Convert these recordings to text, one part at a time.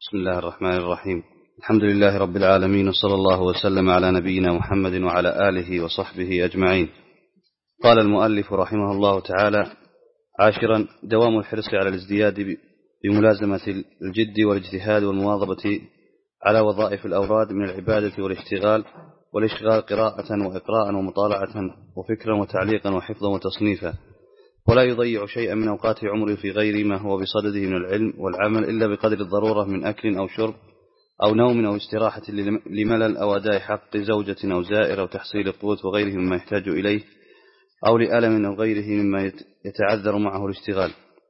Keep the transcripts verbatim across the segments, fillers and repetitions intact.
بسم الله الرحمن الرحيم. الحمد لله رب العالمين، وصلى الله وسلم على نبينا محمد وعلى آله وصحبه أجمعين. قال المؤلف رحمه الله تعالى: عاشرا، دوام الحرص على الازدياد بملازمة الجد والاجتهاد والمواظبة على وظائف الأوراد من العبادة والاشتغال والاشغال قراءة وإقراء ومطالعة وفكرا وتعليقا وحفظا وتصنيفا، ولا يضيع شيئا من أوقات عمره في غير ما هو بصدده من العلم والعمل إلا بقدر الضرورة من أكل أو شرب أو نوم أو استراحة لملل أو أداء حق زوجة أو زائر أو تحصيل قوت وغيره مما يحتاج إليه أو لألم أو غيره مما يتعذر معه الاشتغال،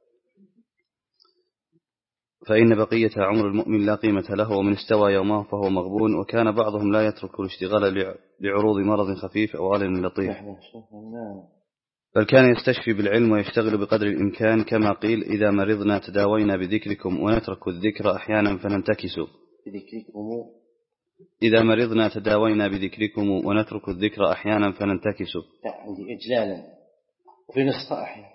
فإن بقية عمر المؤمن لا قيمة له، ومن استوى يومه فهو مغبون. وكان بعضهم لا يترك الاشتغال لعروض مرض خفيف أو ألم لطيف، بل كان يستشفي بالعلم ويشتغل بقدر الإمكان، كما قيل: إذا مرضنا تداوينا بذكركم ونترك الذكر أحيانا فننتكس. إذا مرضنا تداوينا بذكركم ونترك الذكر أحيانا فننتكس. عندي إجلالا وفي نسخة أحيانا.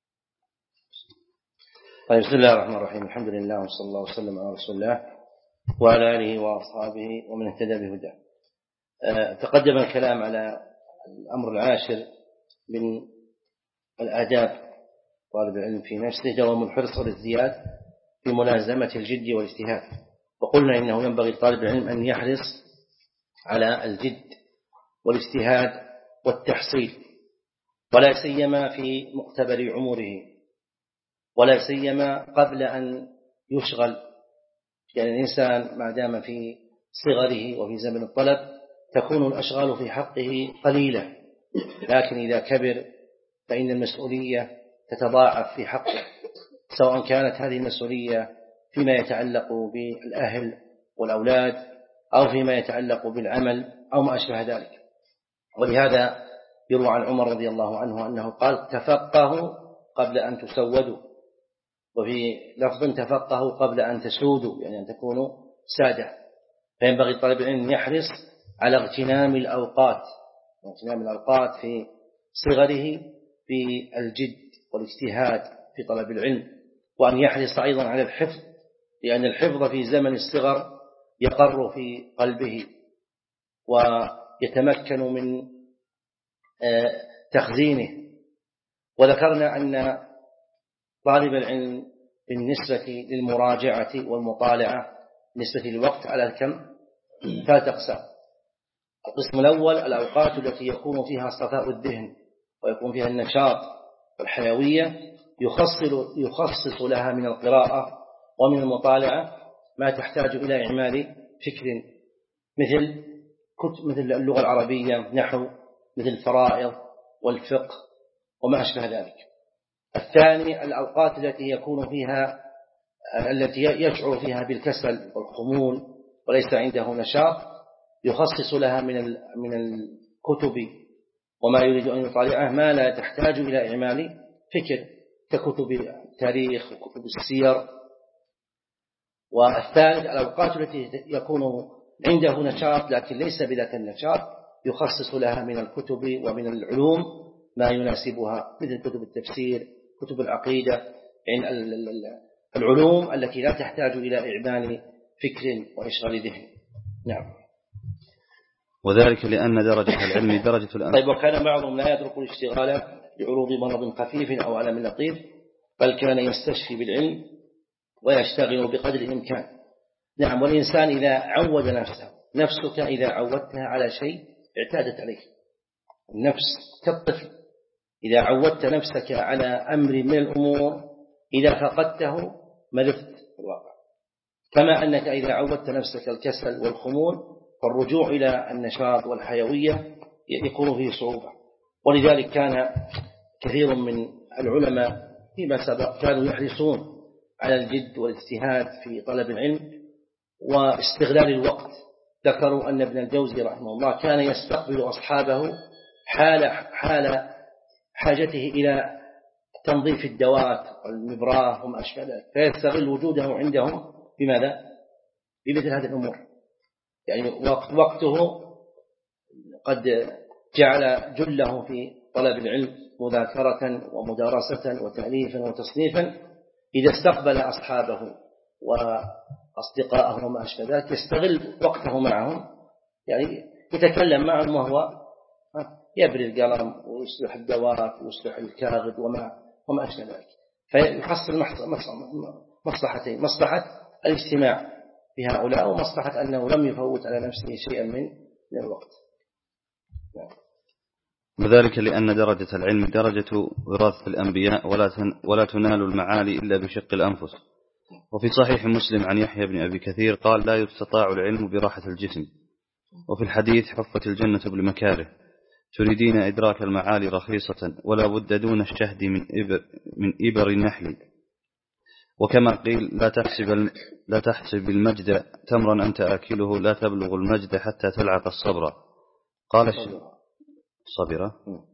طيب، بسم الله الرحمن الرحيم. الحمد لله وصلى الله وسلم على رسول الله وعلى آله وأصحابه ومن اهتدى بهداه. أه تقدم الكلام على الأمر العاشر من الآداب طالب العلم في نفسه، دوام الحرص والازدياد في ملازمة الجد والاجتهاد. وقلنا إنه ينبغي لطالب العلم أن يحرص على الجد والاجتهاد والتحصيل، ولا سيما في مقتبل عمره، ولا سيما قبل أن يشغل. يعني الإنسان ما دام في صغره وفي زمن الطلب تكون الأشغال في حقه قليلة، لكن إذا كبر فإن المسؤولية تتضاعف في حقه، سواء كانت هذه المسؤولية فيما يتعلق بالأهل والأولاد أو فيما يتعلق بالعمل أو ما أشبه ذلك. ولهذا يروى عن عمر رضي الله عنه أنه قال: تفقهوا قبل أن تسودوا، وفي لفظ تفقهوا قبل أن تسودوا، يعني أن تكونوا سادة. فينبغي طالب العلم أن يحرص على اغتنام الأوقات اغتنام الأوقات في صغره في الجد والاجتهاد في طلب العلم، وأن يحرص أيضا على الحفظ، لأن الحفظ في زمن الصغر يقر في قلبه ويتمكن من تخزينه. وذكرنا أن طالب العلم بالنسبة للمراجعة والمطالعة بالنسبة للوقت على الكم ثلاث أقسام. القسم الأول الأوقات التي يكون فيها صفاء الذهن ويكون فيها النشاط والحيوية، يخصص, يخصص لها من القراءة ومن المطالعة ما تحتاج إلى إعمال فكر، مثل مثل اللغة العربية، نحو، مثل الفرائض والفقه وما أشبه ذلك. الثاني الأوقات التي يكون فيها التي يشعر فيها بالكسل والخمول وليس عنده نشاط، يخصص لها من من الكتب وما يريد أن يطالعه ما لا تحتاج إلى إعمال فكر، ككتب التاريخ وكتب السير. والثالث الأوقات التي يكون عنده نشاط لكن ليس بذاك النشاط، يخصص لها من الكتب ومن العلوم ما يناسبها، مثل كتب التفسير، كتب العقيدة، يعني العلوم التي لا تحتاج إلى إعمال فكر وإشغال ذهن. نعم. وذلك لأن درجة العلم درجة الأمر. طيب، وكان بعضهم لا يترك الاشتغال بعروض مرض خفيف أو ألم لطيف، بل كان يستشفي بالعلم ويشتغل بقدر الإمكان. نعم. والإنسان إذا عود نفسه، نفسك إذا عودتها على شيء اعتادت عليه. النفس كالطفل، إذا عودت نفسك على أمر من الأمور إذا فقدته مرضت في الواقع. كما أنك إذا عودت نفسك الكسل والخمول فالرجوع إلى النشاط والحيوية يكون فيه صعوبة. ولذلك كان كثير من العلماء فيما سبق كانوا يحرصون على الجد والاجتهاد في طلب العلم واستغلال الوقت. ذكروا أن ابن الجوزي رحمه الله كان يستقبل أصحابه حال حال حاجته إلى تنظيف الدوات والمبراه وما أشبه ذلك، فيستغل وجوده عندهم بماذا؟ بمثل هذه الأمور. يعني وقته قد جعل جله في طلب العلم مذاكرة ومدارسة وتأليفا وتصنيفا. إذا استقبل أصحابه أصدقائه وما أشبه ذلك يستغل وقته معهم، يعني يتكلم معهم وهو يبري القلم ويصلح الدواب ويصلح الكاغد وما وما أشبه ذلك، فيحصل مصلحتين: مصلحة الاجتماع بهؤلاء ومصلحة أنه لم يفوت على نفسه شيئا من الوقت. وذلك لأن درجة العلم درجة وراثة الأنبياء ولا تنال المعالي إلا بشق الأنفس. وفي صحيح مسلم عن يحيى بن أبي كثير قال: لا يستطاع العلم براحة الجسم. وفي الحديث: حفت الجنة بالمكاره. تريدين إدراك المعالي رخيصة ولا بد دون الشهد من إبر, من إبر النحل. وكما قيل: لا تحسب, لا تحسب المجد تمرا أنت آكله، لا تبلغ المجد حتى تلعق الصبر. قال الصبرة.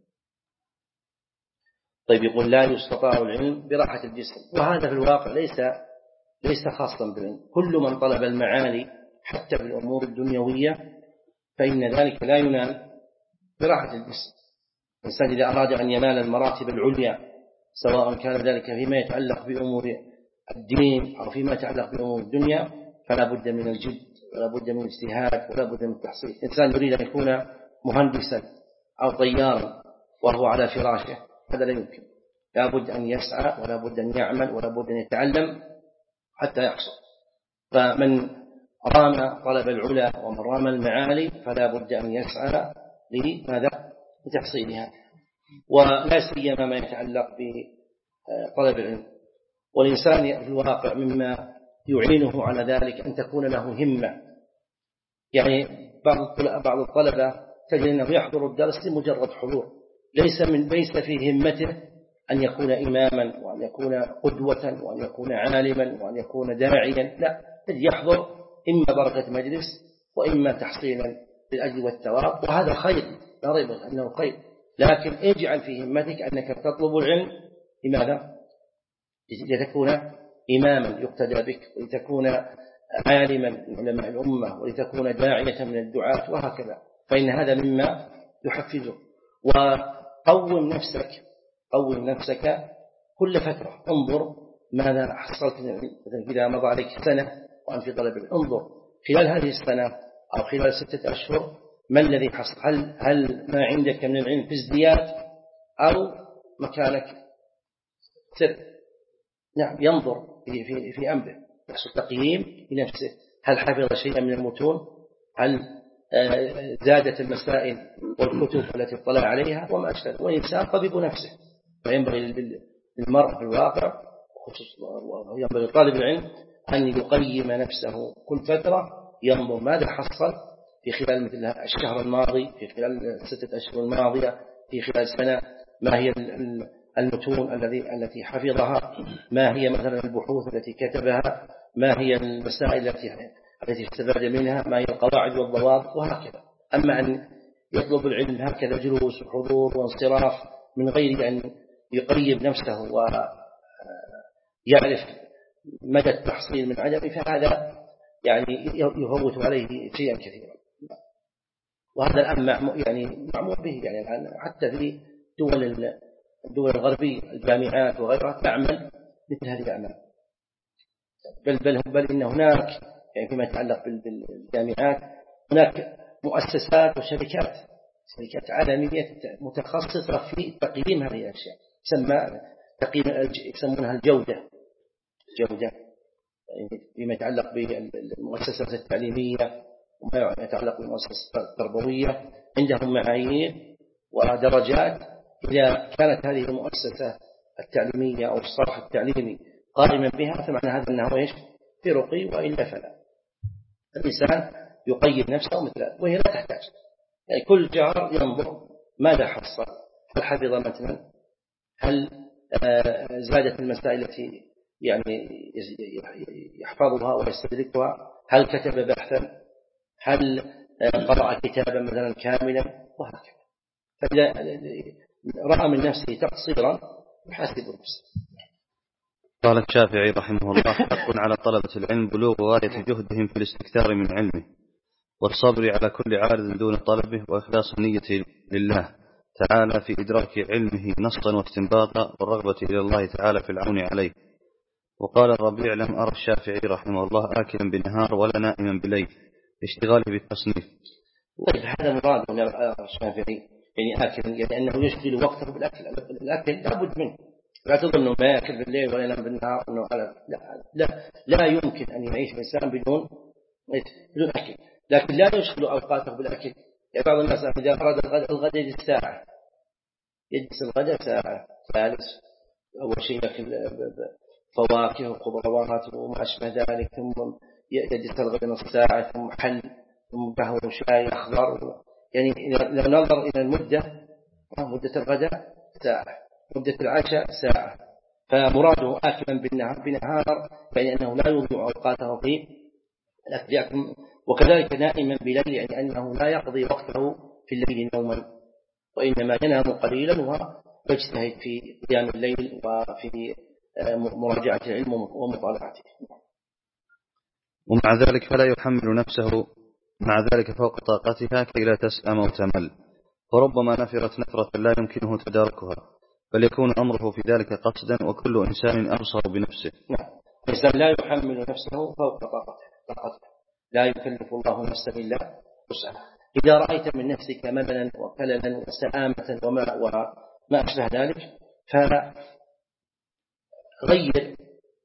طيب، يقول: لا يستطاع العلم براحة الجسم، وهذا في الواقع ليس ليس خاصا بالعلم. كل من طلب المعالي حتى في الأمور الدنيوية فإن ذلك لا ينال براحة الجسم. الإنسان إذا أراد أن ينال المراتب العليا، سواء كان ذلك فيما يتعلق بأمور الدين أو فيما يتعلق بأمور الدنيا، فلا بد من الجد ولا بد من الاجتهاد ولا بد من التحصيل. الإنسان يريد أن يكون مهندسا أو طيارا وهو على فراشه، هذا لا يمكن. لا بد أن يسعى ولا بد أن يعمل ولا بد أن يتعلم حتى يحصل. فمن رام طلب العلا ومن رام المعالي فلا بد أن يسعى لماذا؟ لتحصيلها، ولا سيما ما يتعلق بطلب العلم. والإنسان في الواقع مما يعينه على ذلك أن تكون له همة. يعني بعض الطلبة تجد أنه يحضر الدرس لمجرد حضور، ليس من ليس في همته أن يكون إماما وأن يكون قدوة وأن يكون عالما وأن يكون داعيا، لا، يحضر إما بركة مجلس وإما تحصيلا للأجر والثواب، وهذا خير لا ريب أنه خير، لكن اجعل في همتك أنك تطلب العلم لماذا؟ لتكون إماما يقتدى بك، ولتكون عالما من علماء الأمة، ولتكون داعية من الدعاة، وهكذا. فإن هذا مما يحفزه. وقوم نفسك قوم نفسك كل فترة، انظر ماذا حصلت من العلم. إذا مضى عليك سنة وأنت في طلب العلم، انظر خلال هذه السنة أو خلال ستة أشهر ما الذي حصل. هل, هل ما عندك من العلم في ازدياد أو مكانك سر؟ نعم، ينظر في, في, في أمره، يحصل تقييم لنفسه. هل حفظ شيئا من المتون؟ هل زادت المسائل والكتب التي اطلع عليها وما أشبه. والإنسان طبيب نفسه، فينبغي للمرء في الواقع وينبغي لطالب العلم أن يقيم نفسه كل فترة، ينظر ماذا حصل في خلال مثل الشهر الماضي، في خلال الستة أشهر الماضية، في خلال سنة، ما هي المتون التي التي حفظها، ما هي مثلا البحوث التي كتبها، ما هي المسائل التي التي استفاد منها، ما هي القواعد والضوابط، وهكذا. أما أن يطلب العلم هكذا جلوس وحضور وانصراف من غير أن يقيم نفسه ويعرف مدى التحصيل من عدمه، فهذا يعني يفوت عليه شيئا كثيرا. وهذا الآن يعني معمول به، يعني الآن حتى في دول الدول الغربية الجامعات وغيرها تعمل مثل هذه الأعمال. بل بل بل إن هناك يعني فيما يتعلق بالجامعات هناك مؤسسات وشركات شركات عالمية متخصصة في تقييم هذه الأشياء، يسمى تقييم يسمونها الجودة الجودة فيما يتعلق بالمؤسسات التعليمية وما يتعلق بالمؤسسات التربوية. عندهم معايير ودرجات، إذا كانت هذه المؤسسة التعليمية أو الصرح التعليمي قائما بها فمعنى هذا أنه إيش في رقي، وإلا فلا. الإنسان يقيم نفسه مثل، وهي لا تحتاج يعني كل جار ينظر ماذا حصل، هل حفظ مثلا، هل زادت المسائل التي يعني يحفظها ويستدركها، هل كتب بحثا، هل قرأ كتابا مثلا كاملا، وهكذا. فإذا رأى من نفسه تقصيرا يحاسب نفسه. قال الشافعي رحمه الله: حق على طلبة العلم بلوغ غاية جهدهم في الاستكثار من علمه، والصبر على كل عارض دون طلبه، وإخلاص النية لله تعالى في إدراك علمه نصا واستنباطا، والرغبة إلى الله تعالى في العون عليه، وقال الربيع: لم أرى الشافعي رحمه الله آكلا بنهار ولا نائما بليل اشتغاله بالتصنيف. طيب هذا مراد من الشافعي يعني آكل يعني أنه يشغل وقته بالأكل. الأكل لا بد منه، لا تظن ما يأكل بالليل ولا ينام بالنهار أنه لا, لا لا يمكن أن يعيش الإنسان بدون بدون أكل، لكن لا يشغل أوقاته بالأكل. يعني بعض الناس إذا أراد الغد يجلس ساعة، يجلس الغداء ساعة ثالث، أول شيء يأكل فواكه وخضروات وما أشبه ذلك، ثم يجلس الغداء نصف ساعة، ثم حل، ثم قهوة وشاي أخضر. يعني إذا نظر إلى المدة، مدة الغداء ساعة، مدة العشاء ساعة، فمراده آكلا بالنهار بنهار يعني أنه لا يضيع أوقاته في الأكل، وكذلك نائما بليل يعني أنه لا يقضي وقته في الليل نوما، وإنما ينام قليلا ويجتهد في قيام الليل وفي مراجعة العلم ومطالعته. ومع ذلك فلا يحمل نفسه مع ذلك فوق طاقتها كي لا تسأم وتمل، وربما نفرت نفرة لا يمكنه تداركها، بل يكون أمره في ذلك قصدا، وكل إنسان أبصر بنفسه. نعم، الإنسان لا يحمل نفسه فوق طاقته، لا يكلف الله نفسا إلا وسعها. إذا رأيت من نفسك مللا وكللا وسآمة وما, وما أشبه ذلك فغير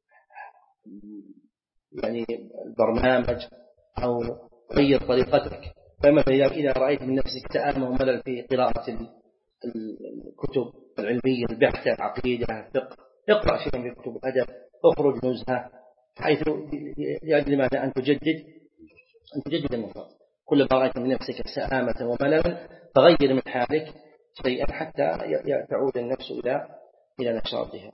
يعني البرنامج أو غير طريقتك. فمثلا إذا رأيت من نفسك سآمة وملل في قراءة الكتب العلمية البحثة العقيدة الفقه، اقرأ شيئا في كتب الأدب، اخرج نزهة، حيث لأجل ماذا أن تجدد أن تجدد النشاط. كل ما رأيت من نفسك سآمة ومللا فغير من حالك شيئا حتى تعود النفس إلى إلى نشاطها.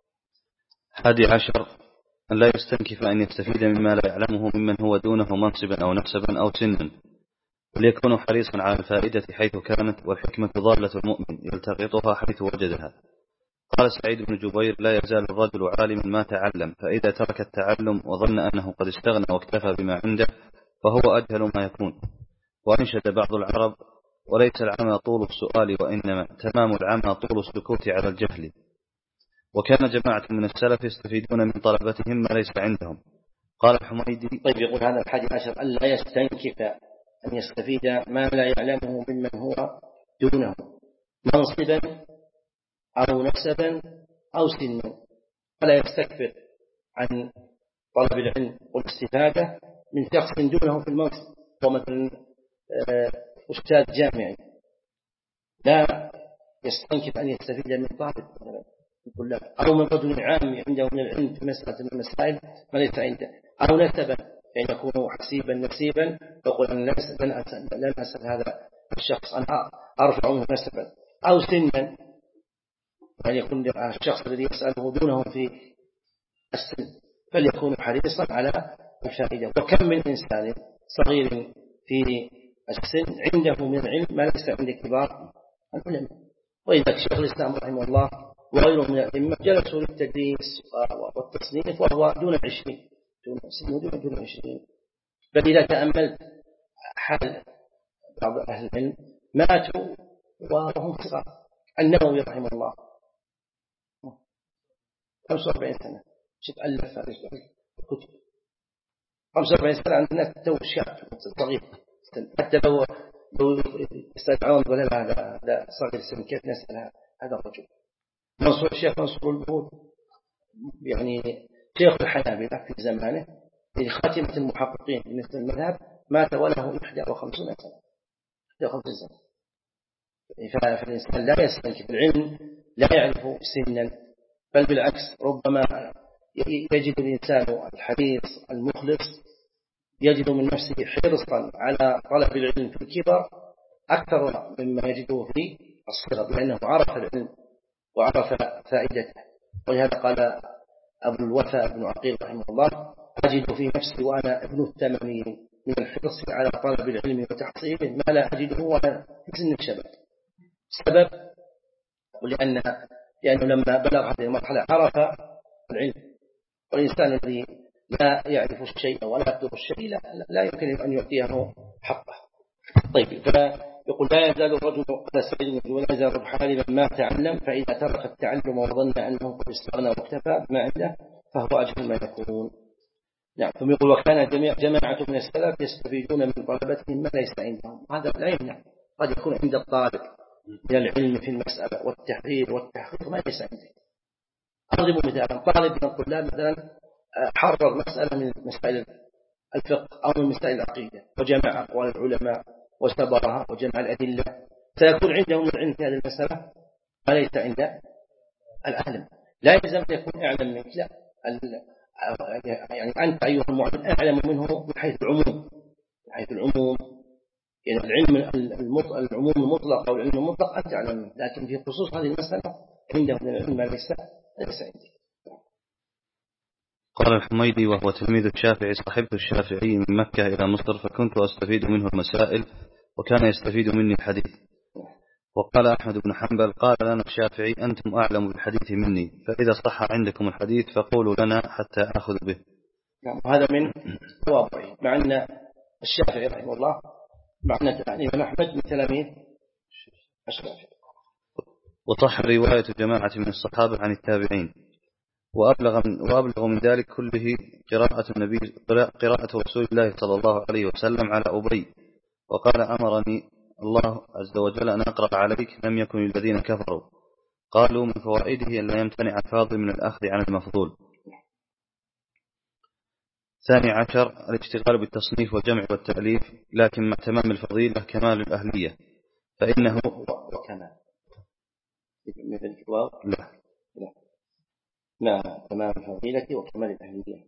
حادي عشر: أن لا يستنكف أن يستفيد مما لا يعلمه ممن هو دونه منصبا أو نسبا أو سنا، وليكون حريصا على الفائدة حيث كانت، والحكمة ضالة المؤمن يلتقطها حيث وجدها. قال سعيد بن جبير: لا يزال الرجل عالما ما تعلم، فإذا ترك التعلم وظن أنه قد استغنى واكتفى بما عنده فهو أجهل ما يكون. وأنشد بعض العرب: وليس العمى طول السؤال، وإنما تمام العمى طول السكوت على الجهل. وكان جماعة من السلف يستفيدون من طلبتهم ما ليس عندهم. قال الحميدي: طيب يقول هذا الحادي عشر: ألا يستنكف أن يستفيد ما لا يعلمه ممن هو دونه منصبا أو نسبا أو سنا، فلا يستكبر عن طلب العلم والاستفادة من شخص دونه في المنصب، ومثلا أستاذ جامعي لا يستنكف أن يستفيد من طالب أو من رجل عام عنده من العلم في مسألة من المسائل ما ليس عنده، أو نسبا يعني يكون حسيبا نسيبا يقول أن لن أسأل هذا الشخص أنا أرفع منه نسبا، أو سنا يعني يكون الشخص الذي يسأله دونه في السن فليكون حريصا على الفائدة. وكم من إنسان صغير في السن عنده من العلم ما ليس عند كبار العلماء. وإذا شيخ الإسلام رحمه الله وغيره من الأئمة جلسوا للتدريس والتصنيف وهو دون عشرين دون سنه دون دون عشرين. بل إذا تأملت حال بعض أهل العلم ماتوا وهم صغار. النووي رحمه الله خمسة وأربعين سنة، شوف ألف هذه الكتب خمسة وأربعين سنة عندنا تو شاب صغير، حتى لو لو يستدعون ولا هذا هذا صغير سن كيف نسأل هذا الرجل. منصور الشيخ منصور البهود يعني شيخ الحنابلة في زمانه في خاتمة المحققين مثل المذهب مات وله إحدى وخمسين سنة إحدى وخمسين سنة. فالإنسان لا يستنكف العلم لا يعرف سنا، بل بالعكس ربما يجد الإنسان الحريص المخلص يجد من نفسه حرصا على طلب العلم في الكبر أكثر مما يجده في الصغر، لأنه عرف العلم وعرف فائدته. ولهذا قال أبو الوفاء بن عقيل رحمه الله: أجد في نفسي وأنا ابن الثمانين من الحرص على طلب العلم وتحصيله ما لا أجده وأنا في سن الشباب. السبب ولأن لأنه لما بلغ هذه المرحلة عرف العلم، والإنسان الذي لا يعرف الشيء ولا يقدر الشيء لا, لا يمكن أن يعطيه حقه. طيب فيقول: لا يزال الرجل قد سعيد ولا يزال الرجل حالما ما تعلم، فإذا ترك التعلم وظن أنه قد استغنى واكتفى بما عنده فهو أجهل ما يكون. نعم. ثم يقول وكان جميع جماعة من السلف يستفيدون من طلبتهم ما ليس عندهم. هذا لا يمنع، قد يكون عند الطالب من العلم في المسألة والتحرير والتحقيق ما ليس عنده. أضرب مثالا، طالب من الطلاب مثلا حرر مسألة من مسائل الفقه أو من مسائل العقيدة وجمع أقوال العلماء واستبرها وجمع الأدلة، سيكون عندهم العلم في هذه المسألة ما ليس عند العالم. لا يلزم أن يكون أعلم منك، لا، يعني أنت أيها المعلم أعلم منه من حيث العموم، من حيث العموم يعني العلم المطلق، العموم المطلق أو العلم المطلق أنت أعلم منه، لكن في خصوص هذه المسألة عنده من العلم ما ليس ليس عندي. قال الحميدي وهو تلميذ الشافعي: صحبت الشافعي من مكة إلى مصر فكنت أستفيد منه المسائل وكان يستفيد مني الحديث. وقال أحمد بن حنبل: قال لنا الشافعي: أنتم أعلم بالحديث مني، فإذا صح عندكم الحديث فقولوا لنا حتى أخذ به. هذا من واضحه، مع أن الشافعي رحمه الله مع أن الإمام أحمد من تلاميذ الشافعي. وصح رواية جماعة من الصحابة عن التابعين، وأبلغ من, وأبلغ من ذلك كله قراءة النبي قراءة رسول الله صلى الله عليه وسلم على أبي، وقال: أمرني الله عز وجل أن أقرأ عليك لم يكن الذين كفروا. قالوا: من فوائده أن لا يمتنع الفاضل من الأخذ عن المفضول. ثاني عشر الاشتغال بالتصنيف والجمع والتأليف، لكن مع تمام الفضيلة كمال الأهلية، فإنه وكمال لا لا مع تمام الفضيلة وكمال الأهلية،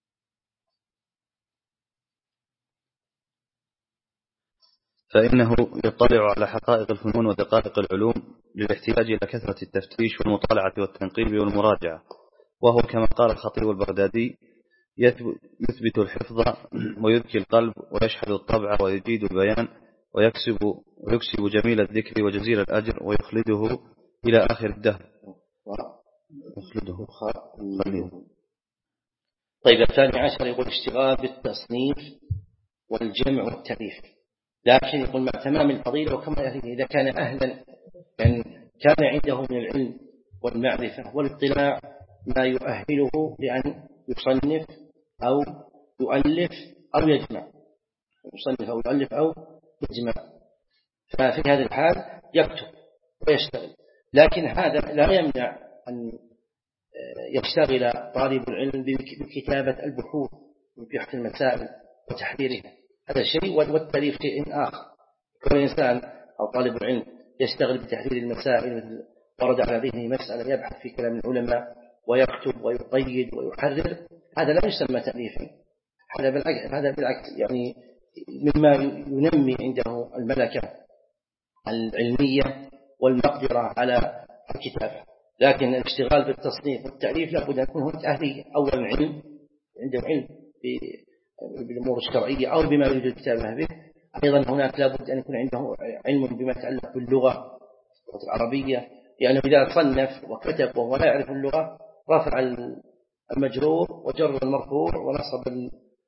فإنه يطلع على حقائق الفنون ودقائق العلوم للاحتياج إلى كثرة التفتيش والمطالعة والتنقيب والمراجعة، وهو كما قال الخطيب البغدادي: يثبت الحفظ ويذكي القلب ويشحذ الطبع ويجيد البيان ويكسب, ويكسب جميل الذكر وجزيل الأجر ويخلده إلى آخر الدهر. يخلده خليه. طيب الثاني عشر يقول اشتغال بالتصنيف والجمع والتأليف، لكن يقول مع تمام الفضيلة وكما إذا كان أهلا، يعني كان عنده من العلم والمعرفة والاطلاع ما يؤهله لأن يصنف أو يؤلف أو يجمع، يصنف أو يؤلف أو يجمع، ففي هذا الحال يكتب ويشتغل. لكن هذا لا يمنع أن يشتغل طالب العلم بكتابة البحوث وبحث المسائل وتحريرها، هذا شيء، والتأليف شيء آخر. كل إنسان أو طالب العلم يشتغل بتحرير المسائل، مثل ورد على ذهنه مسألة يبحث في كلام العلماء ويكتب ويقيد ويحرر، هذا لا يسمى تأليفا، هذا بالعكس، هذا بالعكس يعني مما ينمي عنده الملكة العلمية والمقدرة على الكتابة. لكن الاشتغال بالتصنيف والتأليف لابد أن يكون هناك أهلية، أولا علم، عنده علم بالأمور الشرعية أو بما يريد الكتابة به، أيضا هناك لابد أن يكون عنده علم بما يتعلق باللغة العربية، يعني إذا صنف وكتب وهو لا يعرف اللغة رفع المجرور وجر المرفوع ونصب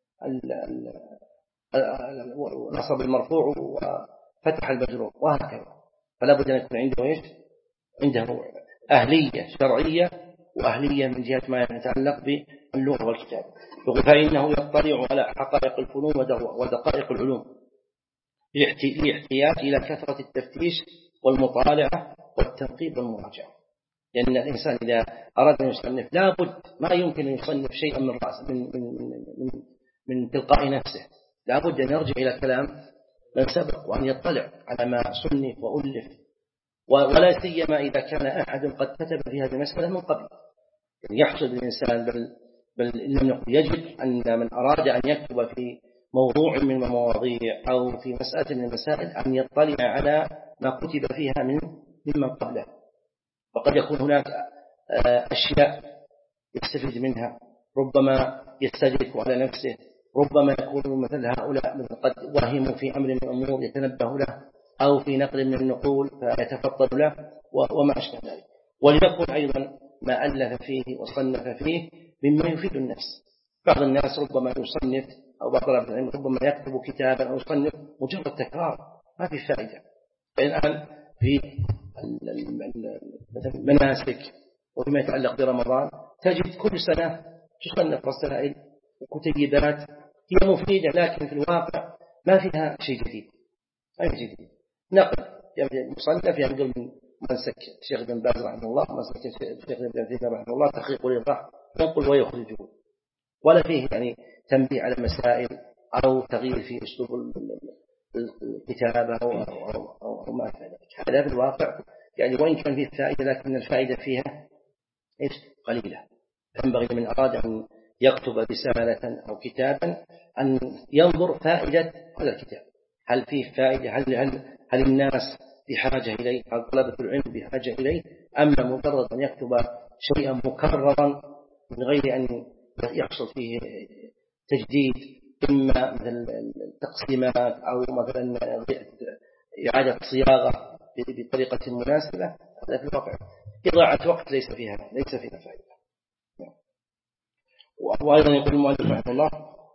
نصب المرفوع وفتح المجرور وهكذا، فلا بد أن يكون عنده إيش؟ عنده أهلية شرعية وأهلية من جهة ما يتعلق باللغة والكتاب. فإنه يطلع على حقائق الفنون ودقائق العلوم لاحتياج إلى كثرة التفتيش والمطالعة والتنقيب والمراجعة، لأن الإنسان إذا أراد أن يصنف لا بد، ما يمكن أن يصنف شيئا من رأس من, من, من, من تلقاء نفسه، لا بد أن يرجع إلى كلام من سبق وأن يطلع على ما صنف وألف، ولا سيما إذا كان أحد قد كتب في هذه المسألة من قبل. يعني يحصل الإنسان بل, بل لم يقل يجب أن من أراد أن يكتب في موضوع من المواضيع أو في مسألة من المسائل أن يطلع على ما كتب فيها من ممن قبله، وقد يكون هناك أشياء يستفيد منها، ربما يستدرك على نفسه، ربما يكون مثل هؤلاء قد وهموا في أمر من الأمور يتنبه له، أو في نقل من النقول فيتفضل له وما أشبه ذلك. وليكن أيضا ما ألف فيه وصنف فيه مما يفيد النفس. بعض الناس ربما يصنف أو بعض العلم ربما يكتب كتابا أو يصنف مجرد تكرار ما في فائدة. الآن في المناسك وفيما يتعلق برمضان تجد كل سنة تصنف رسائل وكتيبات هي مفيدة، لكن في الواقع ما فيها شيء جديد، ما فيها شيء جديد. نقل يعني مصنف ينقل من منسك الشيخ بن باز رحمه الله، منسك الشيخ بن عثيمين رحمه الله، تحقيق الإيضاح، ينقل ويخرجه، ولا فيه يعني تنبيه على مسائل أو تغيير في أسلوب الكتابة أو, أو, أو, أو ما في ذلك. هذا في الواقع يعني وإن كان فيه فائدة، لكن الفائدة فيها إيش قليلة. ينبغي من أراد أن يكتب رسالة أو كتابا أن ينظر فائدة هذا الكتاب، هل فيه فائدة، هل, هل, هل الناس بحاجة إليه، هل طلبة العلم بحاجة إليه، أما مجرد أن يكتب شيئا مكررا من غير أن يحصل فيه تجديد، إما مثل التقسيمات أو مثلا إعادة صياغة بطريقة مناسبة، هذا في الواقع إضاعة وقت ليس فيها ليس فيها فائدة. وأيضا يقول المؤلف رحمه الله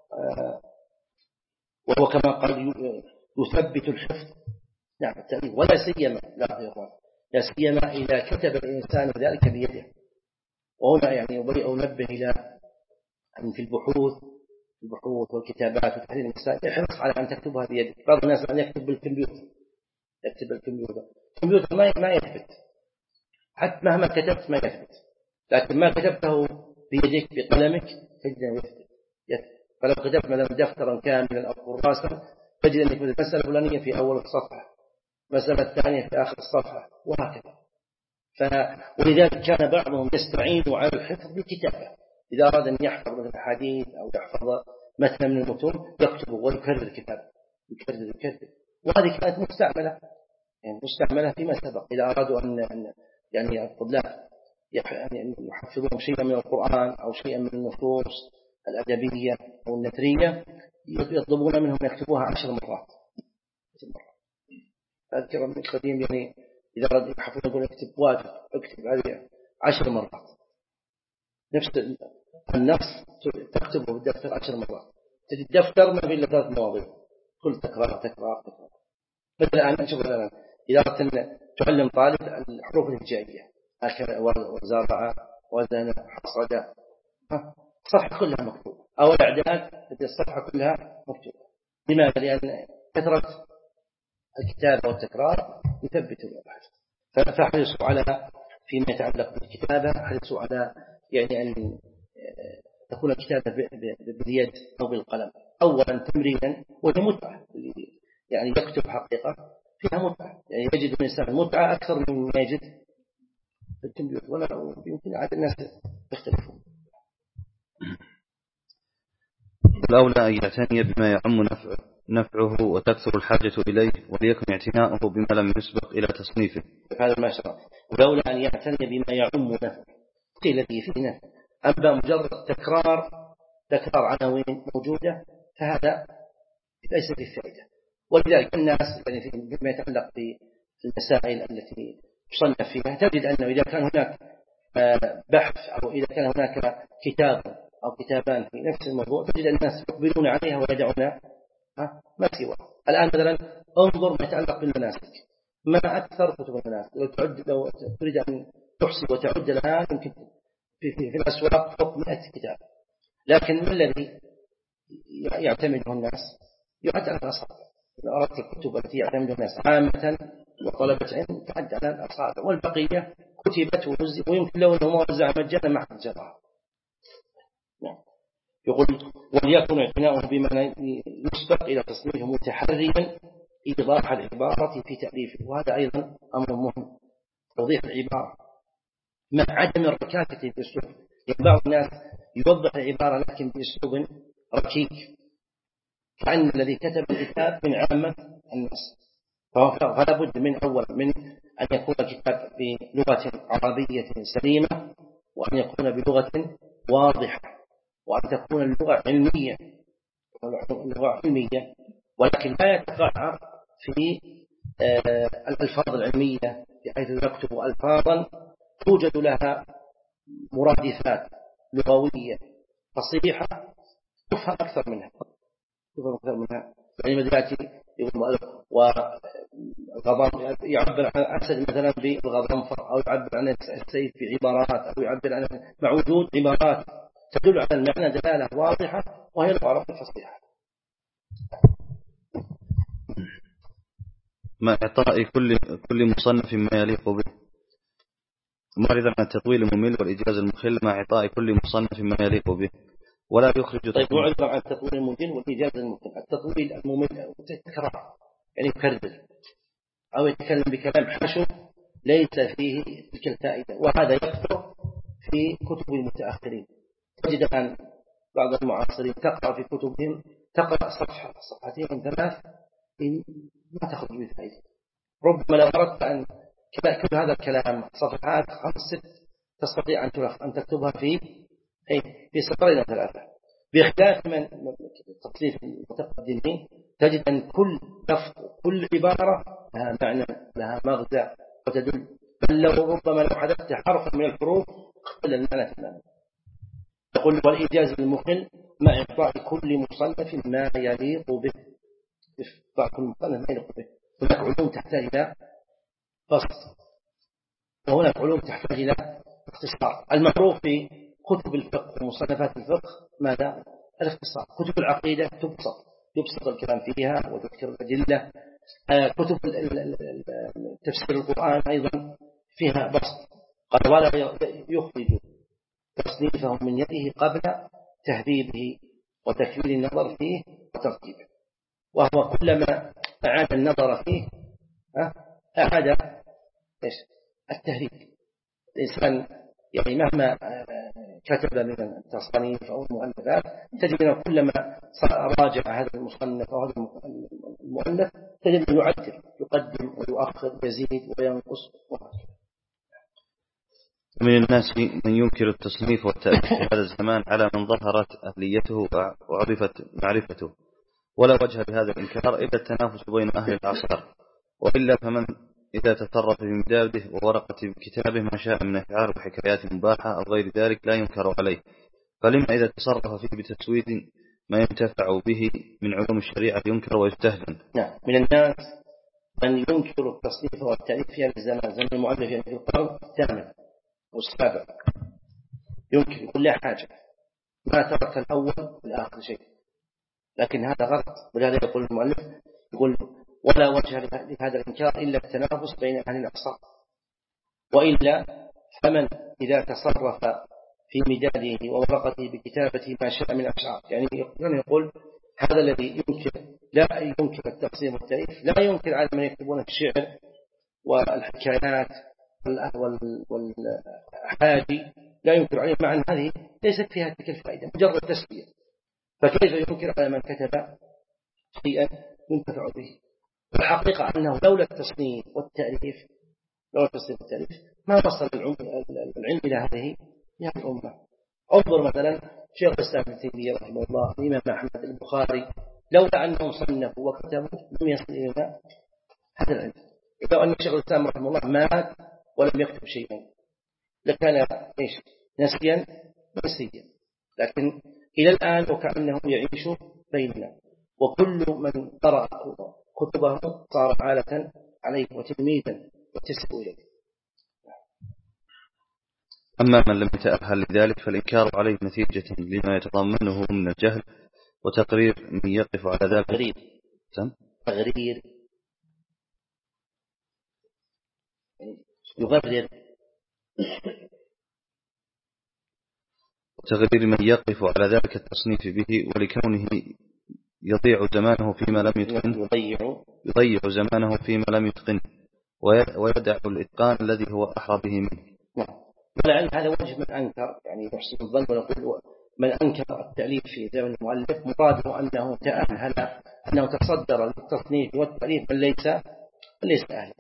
وهو كما قال يثبت الحفظ، نعم التأليف، ولا سيما لا يقول لا سيما إذا كتب الإنسان ذلك بيده. وهنا يعني يبرئ ونبه إلى أن في البحوث البحوث والكتابات وتحليل المسائل يحرص على أن تكتبها بيدك. بعض الناس أن يكتب بالكمبيوتر، يكتب بالكمبيوتر، الكمبيوتر ما ما يثبت، حتى مهما كتبت ما يثبت، لكن ما كتبته بيدك بقلمك تجد يثبت. فلو كتبت مثلا دفترا كاملا أو كراسة تجد أنك المسألة الفلانية في أول الصفحة، المسألة الثانية في آخر الصفحة، وهكذا. ف... ولذلك كان بعضهم يستعين على الحفظ بالكتابة، إذا أراد أن يحفظ من الحديث أو يحفظ مثلا من المتون يكتبه ويكرر الكتاب، يكرر يكرر. وهذه كانت مستعملة يعني مستعملة فيما سبق. إذا أرادوا أن يعني الطلاب يعني يحفظون شيئا من القرآن أو شيئا من النصوص الأدبية أو النثرية يطلبون منهم يكتبوها عشر مرات. أذكر من القديم يعني إذا أراد يحفظون يقول اكتب واجب اكتب هذه عشر مرات، نفس النص تكتبه بالدفتر عشر مرات، تجد الدفتر ما بين ثلاث مواضيع كل تكرار تكرار تكرار. مثلا أنا أشوف الآن إذا أردت تعلم طالب الحروف الهجائية وزارع وزن حصد الصفحة كلها مكتوبة، أو الإعداد الصفحة كلها مكتوبة. لماذا؟ لأن كثرة الكتابة والتكرار يثبت الحفظ. فحرصوا على فيما يتعلق بالكتابة، حرصوا على يعني أن تكون الكتابة باليد أو بالقلم أولا تمرينا، وهي متعة، يعني يكتب حقيقة فيها متعة، يعني يجد الإنسان متعة أكثر من يجد في الكمبيوتر، ولا يمكن عاد الناس يختلفون. الأولى أن يعتني بما يعم نفعه, نفعه وتكثر الحاجة إليه، وليكن اعتناؤه بما لم يسبق إلى تصنيفه. هذا ما شرع. والأولى أن يعتني بما يعم نفعه، قيل الذي فيه نفع. أما مجرد تكرار تكرار عناوين موجودة فهذا ليس فيه فائدة. ولذلك الناس يعني فيما يتعلق بالمسائل التي تصنف فيها تجد أنه إذا كان هناك بحث أو إذا كان هناك كتاب أو كتابان في نفس الموضوع تجد الناس يقبلون عليها ويدعون ما سوى. الآن مثلا انظر ما يتعلق بالمناسك، ما أكثر كتب المناسك، لو تعد لو تريد أن تحصي وتعد الآن يمكن في, في, في الأسواق فوق مئة كتاب، لكن ما الذي يعتمده الناس؟ يعد على الأصابع. إذا أردت الكتب التي يعتمدها الناس عامة وطلبة علم تعد على الأصابع، والبقية كتبت ونزلت ويمكن لو أنه موزع مجانا ما حد جرها. يقول وليكن اعتناؤه بما يسبق إلى تصنيفه متحريا إيضاح العبارة في تأليفه، وهذا أيضا أمر مهم، توضيح العبارة مع عدم الركاكة في الأسلوب. يعني بعض الناس يوضح العبارة لكن بأسلوب ركيك، كأن الذي كتب الكتاب من عامة الناس. فلا بد من أول من أن يكون الكتاب بلغة عربية سليمة، وأن يكون بلغة واضحة، وأن تكون اللغة علمية اللغة علمية ولكن لا يتقعر في الألفاظ العلمية، بحيث يكتب ألفاظا توجد لها مرادفات لغوية فصيحة تفهم أكثر منها تفهم أكثر منها يعني مدلاتي والغضب يعبر عن أسد مثلا بالغضنفر، أو يعبر عن السيف بعبارات، أو يعبر عن مع وجود عبارات تدل على المعنى دلالة واضحة وهي العبارة الفصيحة. مع إعطاء كل كل مصنف ما يليق به، معرضا عن التطويل الممل والإجاز المخل مع إعطاء كل مصنف ما يليق به، ولا يخرج. طيب معرضا عن التطويل الممل والإجاز المخل. التطويل الممل تكرار، يعني يكرر أو يتكلم بكلام حشو ليس فيه تلك الفائدة، وهذا يكثر في كتب المتأخرين. تجد الآن بعض المعاصرين تقرأ في كتبهم تقرأ صفحة صفحتين ثلاث ما تأخذ بفائدة. ربما لو أردت أن كل هذا الكلام صفحات خمس ست تستطيع أن أن تكتبها في في سطرين ثلاثة، بخلاف من تصنيف المتقدمين تجد أن كل لفظ كل عبارة لها معنى لها مغزى وتدل، بل لو ربما لو حدثت حرفا من الحروف اختل المعنى تماما. يقول والإيجاز المخل مع إعطاء كل مصنف ما يليق به. إعطاء كل مصنف ما يليق به. هناك علوم تحتاج إلى فصل، وهناك علوم تحتاج إلى اختصار. المعروف في كتب الفقه ومصنفات الفقه ماذا؟ الاختصار. كتب العقيدة تبسط يبسط الكلام فيها وتذكر الأدلة. كتب تفسير القرآن أيضا فيها بسط. قال ولا يخرج تصنيفه من يده قبل تهذيبه وتكميل النظر فيه وترتيبه، وهو كلما أعاد النظر فيه أعاد إيش التهذيب. الإنسان يعني مهما كتب من التصانيف أو المؤلفات تجد أنه كلما راجع هذا المصنف أو هذا المؤلف تجد أنه يعدل يقدم ويؤخر يزيد وينقص. من الناس من ينكر التصنيف والتأليف في هذا الزمان على من ظهرت أهليته وعرفت معرفته، ولا وجه بهذا الإنكار إلا التنافس بين أهل الأعصار، وإلا فمن إذا تطرف بمداده وورقة كتابه ما شاء من أشعار وحكايات مباحة أو غير ذلك لا ينكر عليه، فلما إذا تصرف فيه بتسويد ما ينتفع به من علوم الشريعة ينكر ويستهزن. نعم، من الناس من ينكر التصنيف والتأليف في هذا الزمان، زمن المؤلف يعني في القرن الثامن والسابع، ينكر يقول لا حاجة، ما ترك الأول والآخر شيء، لكن هذا غلط. ولهذا يقول المؤلف يقول ولا وجه لهذا الإنكار إلا التنافس بين أهل الأقصار، وإلا فمن إذا تصرف في مداده وورقته بكتابته ما شاء من أشعار، يعني يقول هذا الذي ينكر لا ينكر التقسيم والتأليف لا ينكر على من يكتبون الشعر والحكايات والحادي، لا ينكر عليه، مع أن هذه ليست فيها تلك الفائدة مجرد تسلية، فكيف ينكر على من كتب شيئا ينتفع به؟ الحقيقة أنه لولا التصنيف والتأليف لولا التصنيف والتأليف ما وصل العلم إلى هذه يا الأمة. انظر مثلا شيخ الإسلام ابن تيمية رحمه الله، الإمام أحمد، البخاري، لولا أنهم صنفوا وكتبوا لم يصل إلى هذا العلم. لو أن شيخ الإسلام رحمه الله مات ولم يكتب شيئا لكان إيش نسيا نسيا، لكن إلى الآن وكأنه يعيش بيننا، وكل من قرأ كتبه صار عالة عليه وتلميذا وتسب إليه. أما من لم يتأهل لذلك فالإنكار عليه نتيجة لما يتضمنه من الجهل وتقرير من يقف على ذلك تغرير تغرير يغرر وتغرير من يقف على ذلك التصنيف به، ولكونه يضيع زمانه فيما لم يتقن يضيع يضيع زمانه فيما لم يتقن ويدع الإتقان الذي هو أحرى به منه. ولعل هذا وجه من أنكر، يعني يحسن الظن ونقول من أنكر التأليف في زمن المؤلف مراده أنه تأهل أنه تصدر للتصنيف والتأليف من ليس ليس أهلا.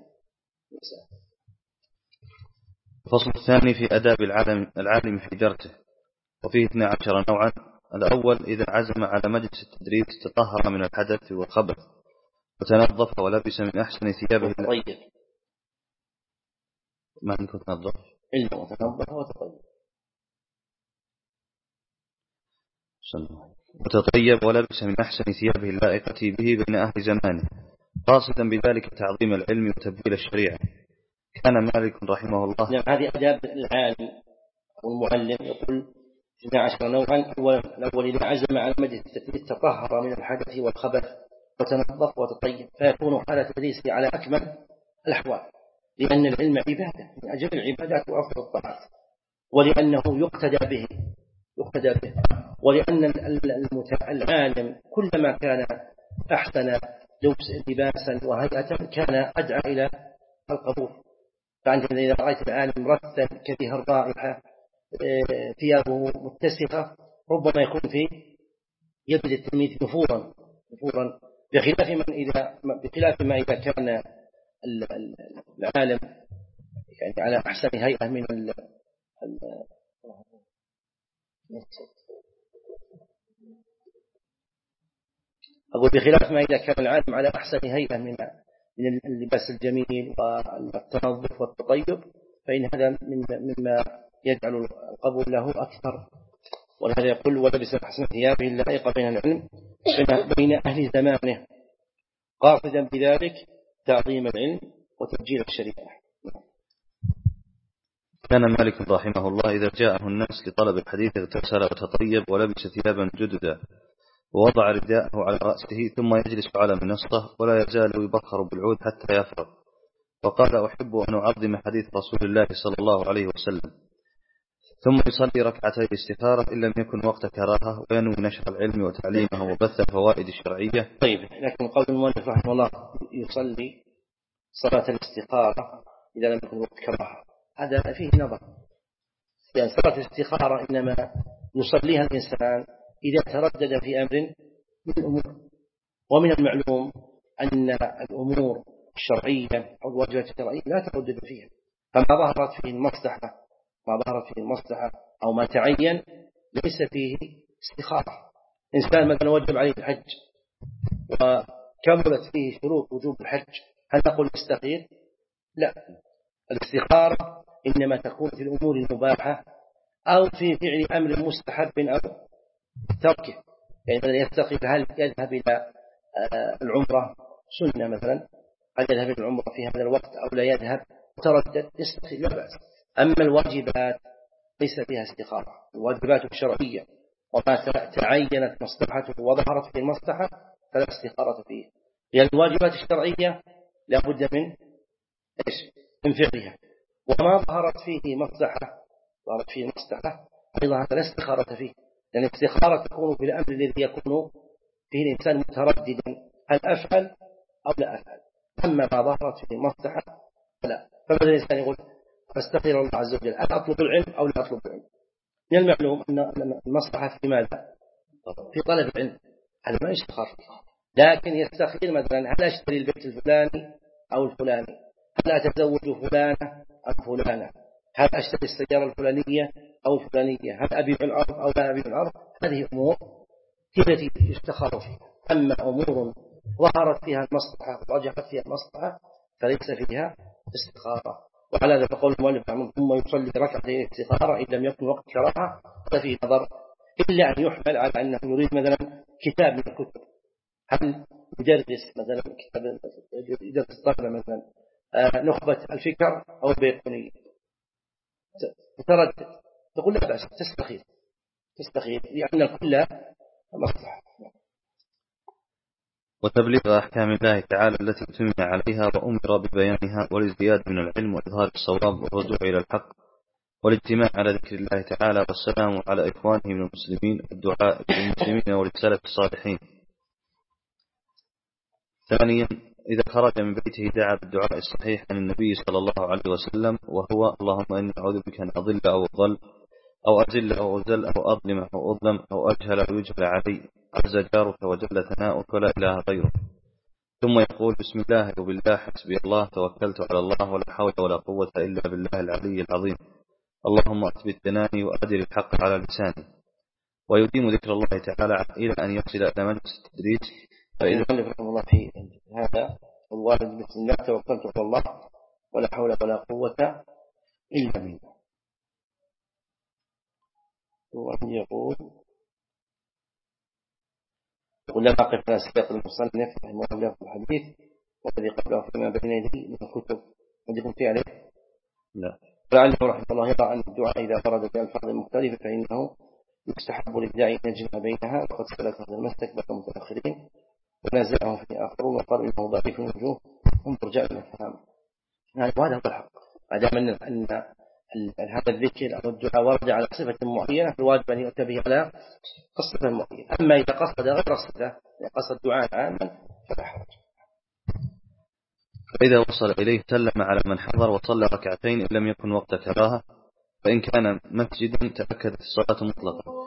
الفصل الثاني في أداب العالم العالم في درته، وفيه اثني عشر نوعا. الأول إذا عزم على مجلس التدريس تطهر من الحدث والخبث وتنظف ولبس من أحسن ثيابه. طيب ما نكون تنظف إلا وتنظف وتطيب وتطيب ولبس من أحسن ثيابه اللائقة به بين أهل زمانه، قاصدا بذلك تعظيم العلم وتبديل الشريعة. كان مالك رحمه الله. نعم، هذه أداب العالم والمعلم. يقول اثنا عشر نوعا. الأول إذا عزم على مجلس التدريس تطهر من الحدث والخبث وتنظف وتطيب، فيكون حال تدريسه على أكمل الأحوال، لأن العلم عبادة من أجل العبادات وأفضل الطاعات، ولأنه يقتدى به يقتدى به ولأن العالم كلما كان أحسن لباسا وهيئة كان أدعى إلى القبول. فأنت إذا رأيت العالم مرتب كريه الرائحة ثيابه متسخة ربما يكون في يد التلميذ نفورا نفورا بخلاف من إذا بخلاف ما إذا كان العالم يعني على أحسن هيئة من ال أقول بخلاف ما إذا كان العالم على أحسن هيئة من من اللباس الجميل والتنظف والتطيب، فإن هذا مما يجعل القبول له أكثر. ولهذا يقول ولبس أحسن ثيابه اللائقة بين العلم بين أهل زمانه، قاصدا بذلك تعظيم العلم وتبجيل الشريعة. كان مالك رحمه الله إذا جاءه الناس لطلب الحديث اغتسل وتطيب ولبس ثيابا جددا ووضع رداءه على رأسه ثم يجلس على منصته ولا يزال يبخر بالعود حتى يفرغ. وقال أحب أن أعظم حديث رسول الله صلى الله عليه وسلم، ثم يصلي ركعتي الاستخارة إن لم يكن وقت كراهة وينوي نشر العلم وتعليمه وبث الفوائد الشرعية. طيب، لكن قول المؤلف رحمه الله يصلي صلاة الاستخارة إذا لم يكن وقت كراهة، هذا فيه نظر، يعني صلاة الاستخارة إنما يصليها الإنسان إذا تردد في أمر من الأمور، ومن المعلوم أن الأمور الشرعية أو الواجبات الشرعية لا تردد فيها، فما ظهرت فيه المصلحة ما ظهرت فيه المصلحة أو ما تعين ليس فيه استخارة. إنسان مثلا وجب عليه الحج وكملت فيه شروط وجوب الحج، هل نقول استخير؟ لا، الاستخارة إنما تكون في الأمور المباحة أو في فعل أمر مستحب أو تركه. يعني يستخير هل يذهب إلى العمرة سنة مثلا، هل يذهب إلى العمرة في هذا الوقت أو لا يذهب، تردد يستخير لا بأس. أما الواجبات ليس فيها استخارة، الواجبات الشرعية وما تعينت مصلحته وظهرت في المصلحة فلا استخارة فيه، لأن الواجبات الشرعية لا بد من إيش؟ من فعلها، وما ظهرت فيه مصلحة ظهرت فيه مصلحة أيضا لا استخارة فيه، لأن الاستخارة تكون في الأمر الذي يكون فيه الإنسان مترددا هل أفعل أو لا أفعل. أما ما ظهرت فيه مصلحة فلا، فماذا الإنسان يقول فاستخير الله عز وجل هل أطلب العلم أو لا أطلب العلم؟ من المعلوم أن المصلحة في ماذا؟ في طلب العلم، هذا ما يستخار فيه. لكن يستخير مثلا هل أشتري البيت الفلاني أو الفلاني، هل أتزوج فلانة أو فلانة، هل أشتري السيارة الفلانية أو الفلانية، هل أبيع الأرض أو لا أبيع الأرض. هذه أمور التي يستخار فيها. أما أمور ظهرت فيها المصلحة ورجحت فيها المصلحة فليس فيها استخارة. وعلى هذا فقول المؤلف ثم يصلي ركعتين استخارة إن لم يكن وقت كراهة، ففيه نظر، إلا أن يحمل على أنه يريد مثلا كتاب من الكتب، هل يدرس مثلا كتاب يدرس الطلبة مثلا آه نخبة الفكر أو البيقونية، تردد تقول لا بأس تستخير تستخير لأن الكل مصلحة. وتبليغ أحكام الله تعالى التي تمنع عليها وأمر ببيانها والازدياد من العلم وإظهار الصواب والرجوع إلى الحق والاجتماع على ذكر الله تعالى والسلام على إخوانه من المسلمين والدعاء للمسلمين وللسلف الصالحين. ثانيا إذا خرج من بيته دعا بالدعاء الصحيح عن النبي صلى الله عليه وسلم، وهو اللهم إني أعوذ بك أن أضل أو أضل أو أزل أو أزل أو أظلم أو أظلم أو أجهل أو يجهل علي، عز جارك وجل ثناؤك ولا إله غيره. ثم يقول بسم الله وبالله حسبي الله توكلت على الله ولا حول ولا قوة إلا بالله العلي العظيم، اللهم أثبت جناني وأدر الحق على لساني. ويديم ذكر الله تعالى إلى أن يصل إلى مجلس التدريس. فإذا قال الله في هذا الوالد بسم الله توكلت على الله ولا حول ولا قوة إلا بالله، وأن يقول يقول لما قف على سياق المصنف رحمه الله في الحديث والذي قبله فيما بين يديه من الكتب عندكم في عليه؟ لا. فلعله رحمه الله يرى أن الدعاء إذا فرد بألفاظ مختلفة فإنه يستحب للداعي أن يجمع بينها، وقد سلك هذا المسلك بعض المتأخرين ونازعه في آخرون وقالوا إنه ضعيف من وجوه انظر جاء الفهم. يعني وهذا هو الحق، ما دام أن هذا الذكر أو الدعاء ورد على صفة معينة فالواجب أن يؤتى به على الصفة المعينة. أما إذا قصد غير الصفة، إذا قصد دعاء عاما فلا حرج. فإذا وصل إليه سلم على من حضر وصلى ركعتين إن لم يكن وقت كراهة، فإن كان مسجدا تأكدت الصلاة مطلقا.